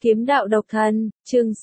Kiếm đạo độc thân, chương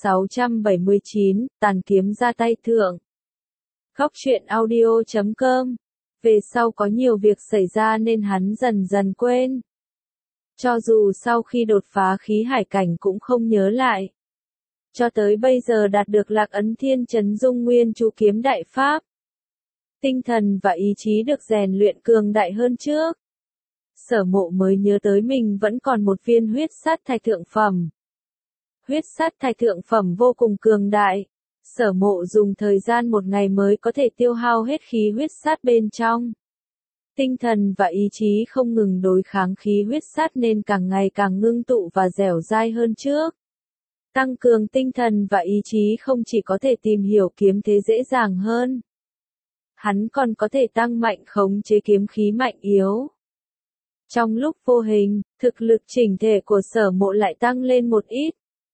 679, tàn kiếm ra tay thượng. Góc truyện audio.com. Về sau có nhiều việc xảy ra nên hắn dần dần quên. Cho dù sau khi đột phá khí hải cảnh cũng không nhớ lại. Cho tới bây giờ đạt được Lạc Ấn Thiên Chấn Dung Nguyên Chú Kiếm Đại Pháp. Tinh thần và ý chí được rèn luyện cường đại hơn trước. Sở Mộ mới nhớ tới mình vẫn còn một viên huyết sát thạch thượng phẩm. Huyết sát thạch thượng phẩm vô cùng cường đại. Sở Mộ dùng thời gian một ngày mới có thể tiêu hao hết khí huyết sát bên trong. Tinh thần và ý chí không ngừng đối kháng khí huyết sát nên càng ngày càng ngưng tụ và dẻo dai hơn trước. Tăng cường tinh thần và ý chí không chỉ có thể tìm hiểu kiếm thế dễ dàng hơn. Hắn còn có thể tăng mạnh khống chế kiếm khí mạnh yếu. Trong lúc vô hình, thực lực chỉnh thể của Sở Mộ lại tăng lên một ít.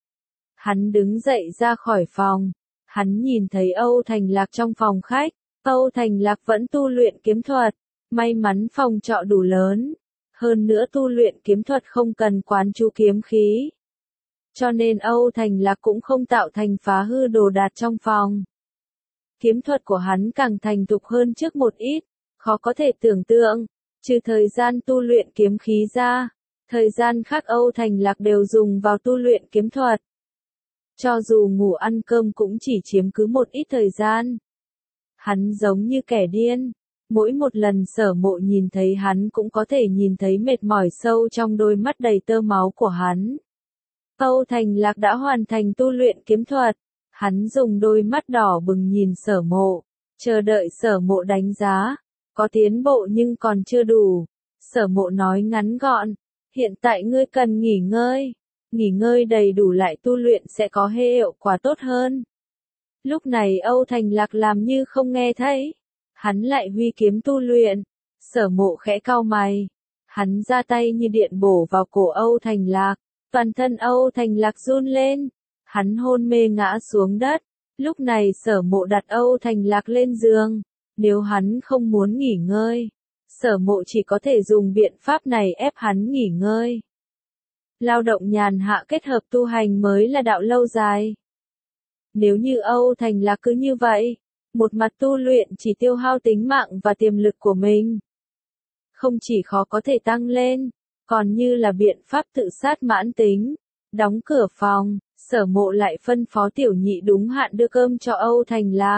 Hắn đứng dậy ra khỏi phòng. Hắn nhìn thấy Âu Thành Lạc trong phòng khách. Âu Thành Lạc vẫn tu luyện kiếm thuật. May mắn phòng trọ đủ lớn. Hơn nữa tu luyện kiếm thuật không cần quán chú kiếm khí. Cho nên Âu Thành Lạc cũng không tạo thành phá hư đồ đạc trong phòng. Kiếm thuật của hắn càng thành thục hơn trước một ít. Khó có thể tưởng tượng. Trừ thời gian tu luyện kiếm khí ra. Thời gian khác Âu Thành Lạc đều dùng vào tu luyện kiếm thuật. Cho dù ngủ ăn cơm cũng chỉ chiếm cứ một ít thời gian. Hắn giống như kẻ điên. Mỗi một lần Sở Mộ nhìn thấy hắn cũng có thể nhìn thấy mệt mỏi sâu trong đôi mắt đầy tơ máu của hắn. Âu Thành Lạc đã hoàn thành tu luyện kiếm thuật. Hắn dùng đôi mắt đỏ bừng nhìn Sở Mộ. Chờ đợi Sở Mộ đánh giá. Có tiến bộ nhưng còn chưa đủ. Sở Mộ nói ngắn gọn. Hiện tại ngươi cần nghỉ ngơi. Nghỉ ngơi đầy đủ lại tu luyện sẽ có hiệu quả tốt hơn. Lúc này Âu Thành Lạc làm như không nghe thấy. Hắn lại huy kiếm tu luyện. Sở Mộ khẽ cau mày. Hắn ra tay như điện bổ vào cổ Âu Thành Lạc. Toàn thân Âu Thành Lạc run lên. Hắn hôn mê ngã xuống đất. Lúc này Sở Mộ đặt Âu Thành Lạc lên giường. Nếu hắn không muốn nghỉ ngơi, Sở Mộ chỉ có thể dùng biện pháp này ép hắn nghỉ ngơi. Lao động nhàn hạ kết hợp tu hành mới là đạo lâu dài. Nếu như Âu Thành Lạc cứ như vậy, một mặt tu luyện chỉ tiêu hao tính mạng và tiềm lực của mình. Không chỉ khó có thể tăng lên, còn như là biện pháp tự sát mãn tính. Đóng cửa phòng, Sở Mộ lại phân phó Tiểu Nhị đúng hạn đưa cơm cho Âu Thành Lạc.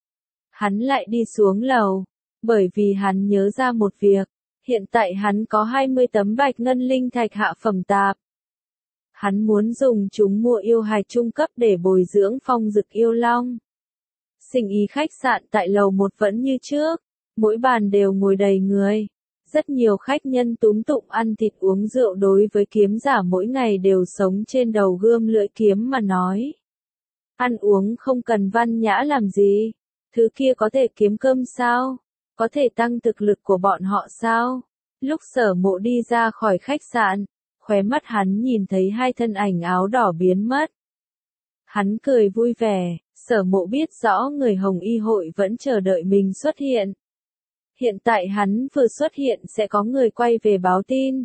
Hắn lại đi xuống lầu, bởi vì hắn nhớ ra một việc. Hiện tại hắn có 20 tấm bạch ngân linh thạch hạ phẩm tạp. Hắn muốn dùng chúng mua yêu hài trung cấp để bồi dưỡng phong dực yêu long. Sinh ý khách sạn tại lầu 1 vẫn như trước, mỗi bàn đều ngồi đầy người. Rất nhiều khách nhân túm tụng ăn thịt uống rượu đối với kiếm giả mỗi ngày đều sống trên đầu gươm lưỡi kiếm mà nói. Ăn uống không cần văn nhã làm gì, thứ kia có thể kiếm cơm sao? Có thể tăng thực lực của bọn họ sao? Lúc Sở Mộ đi ra khỏi khách sạn, khóe mắt hắn nhìn thấy hai thân ảnh áo đỏ biến mất. Hắn cười vui vẻ, Sở Mộ biết rõ người Hồng Y hội vẫn chờ đợi mình xuất hiện. Hiện tại hắn vừa xuất hiện sẽ có người quay về báo tin.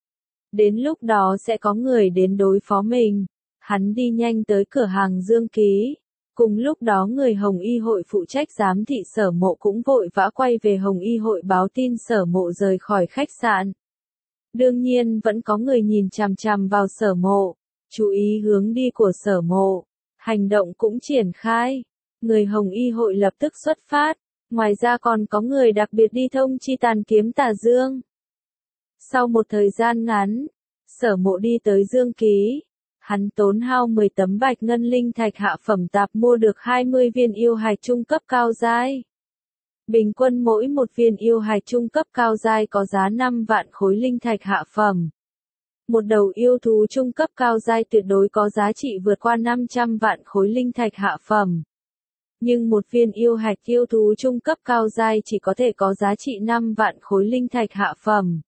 Đến lúc đó sẽ có người đến đối phó mình. Hắn đi nhanh tới cửa hàng Dương Ký. Cùng lúc đó người Hồng Y hội phụ trách giám thị Sở Mộ cũng vội vã quay về Hồng Y hội báo tin Sở Mộ rời khỏi khách sạn. Đương nhiên vẫn có người nhìn chằm chằm vào Sở Mộ, chú ý hướng đi của Sở Mộ. Hành động cũng triển khai. Người Hồng Y hội lập tức xuất phát. Ngoài ra còn có người đặc biệt đi thông chi tàn kiếm Tà Dương. Sau một thời gian ngắn, Sở Mộ đi tới Dương Ký. Hắn tốn hao 10 tấm bạch ngân linh thạch hạ phẩm tạp mua được 20 viên yêu hài trung cấp cao giai. Bình quân mỗi một viên yêu hài trung cấp cao giai có giá 5 vạn khối linh thạch hạ phẩm. Một đầu yêu thú trung cấp cao giai tuyệt đối có giá trị vượt qua 500 vạn khối linh thạch hạ phẩm. Nhưng một viên yêu hạch yêu thú trung cấp cao giai chỉ có thể có giá trị 5 vạn khối linh thạch hạ phẩm.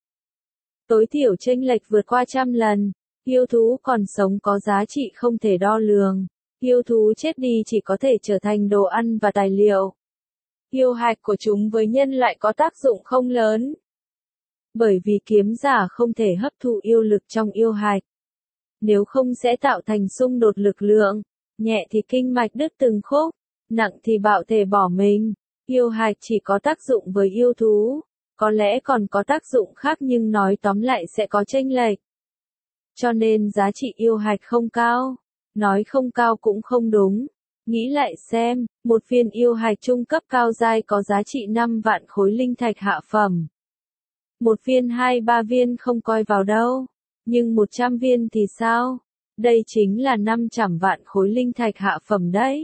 Tối thiểu chênh lệch vượt qua 100 lần. Yêu thú còn sống có giá trị không thể đo lường. Yêu thú chết đi chỉ có thể trở thành đồ ăn và tài liệu. Yêu hạch của chúng với nhân loại có tác dụng không lớn. Bởi vì kiếm giả không thể hấp thụ yêu lực trong yêu hạch. Nếu không sẽ tạo thành xung đột lực lượng, nhẹ thì kinh mạch đứt từng khúc, nặng thì bạo thể bỏ mình. Yêu hạch chỉ có tác dụng với yêu thú, có lẽ còn có tác dụng khác nhưng nói tóm lại sẽ có chênh lệch. Cho nên giá trị yêu hạch không cao, nói không cao cũng không đúng. Nghĩ lại xem, một viên yêu hạch trung cấp cao giai có giá trị 5 vạn khối linh thạch hạ phẩm. Một viên 2-3 viên không coi vào đâu, nhưng 100 viên thì sao? Đây chính là 500 vạn khối linh thạch hạ phẩm đấy.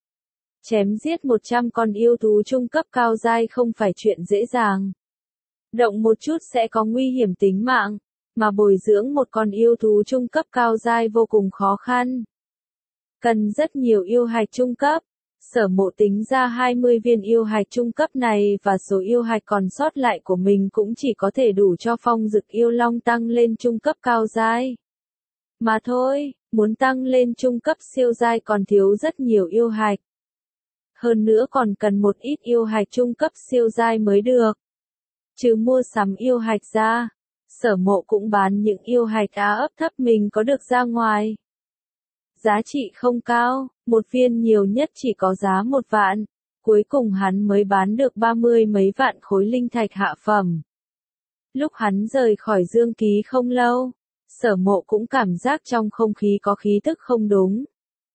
Chém giết 100 con yêu thú trung cấp cao giai không phải chuyện dễ dàng. Động một chút sẽ có nguy hiểm tính mạng, mà bồi dưỡng một con yêu thú trung cấp cao giai vô cùng khó khăn. Cần rất nhiều yêu hạch trung cấp. Sở Mộ tính ra 20 viên yêu hạch trung cấp này và số yêu hạch còn sót lại của mình cũng chỉ có thể đủ cho Phong Dực Yêu Long tăng lên trung cấp cao giai. Mà thôi, muốn tăng lên trung cấp siêu giai còn thiếu rất nhiều yêu hạch. Hơn nữa còn cần một ít yêu hạch trung cấp siêu giai mới được. Trừ mua sắm yêu hạch ra, Sở Mộ cũng bán những yêu hạch ấp thấp mình có được ra ngoài. Giá trị không cao, một viên nhiều nhất chỉ có giá 1 vạn, cuối cùng hắn mới bán được 30 mấy vạn khối linh thạch hạ phẩm. Lúc hắn rời khỏi Dương Ký không lâu, Sở Mộ cũng cảm giác trong không khí có khí tức không đúng.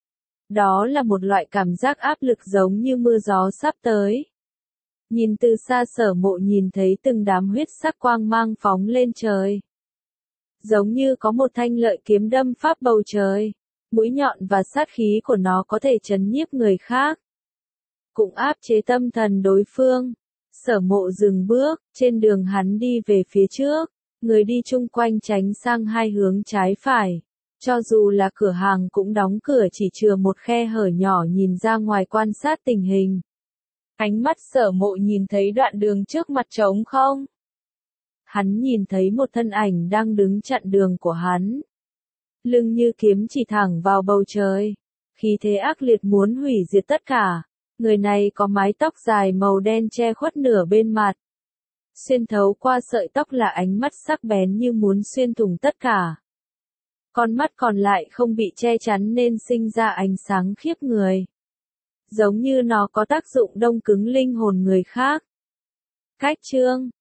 Đó là một loại cảm giác áp lực giống như mưa gió sắp tới. Nhìn từ xa Sở Mộ nhìn thấy từng đám huyết sắc quang mang phóng lên trời. Giống như có một thanh lợi kiếm đâm pháp bầu trời. Mũi nhọn và sát khí của nó có thể chấn nhiếp người khác. Cũng áp chế tâm thần đối phương. Sở Mộ dừng bước, trên đường hắn đi về phía trước. Người đi chung quanh tránh sang hai hướng trái phải. Cho dù là cửa hàng cũng đóng cửa chỉ chừa một khe hở nhỏ nhìn ra ngoài quan sát tình hình. Ánh mắt Sở Mộ nhìn thấy đoạn đường trước mặt trống không. Hắn nhìn thấy một thân ảnh đang đứng chặn đường của hắn. Lưng như kiếm chỉ thẳng vào bầu trời. Khí thế ác liệt muốn hủy diệt tất cả. Người này có mái tóc dài màu đen che khuất nửa bên mặt. Xuyên thấu qua sợi tóc là ánh mắt sắc bén như muốn xuyên thủng tất cả. Con mắt còn lại không bị che chắn nên sinh ra ánh sáng khiếp người. Giống như nó có tác dụng đông cứng linh hồn người khác. Cách chương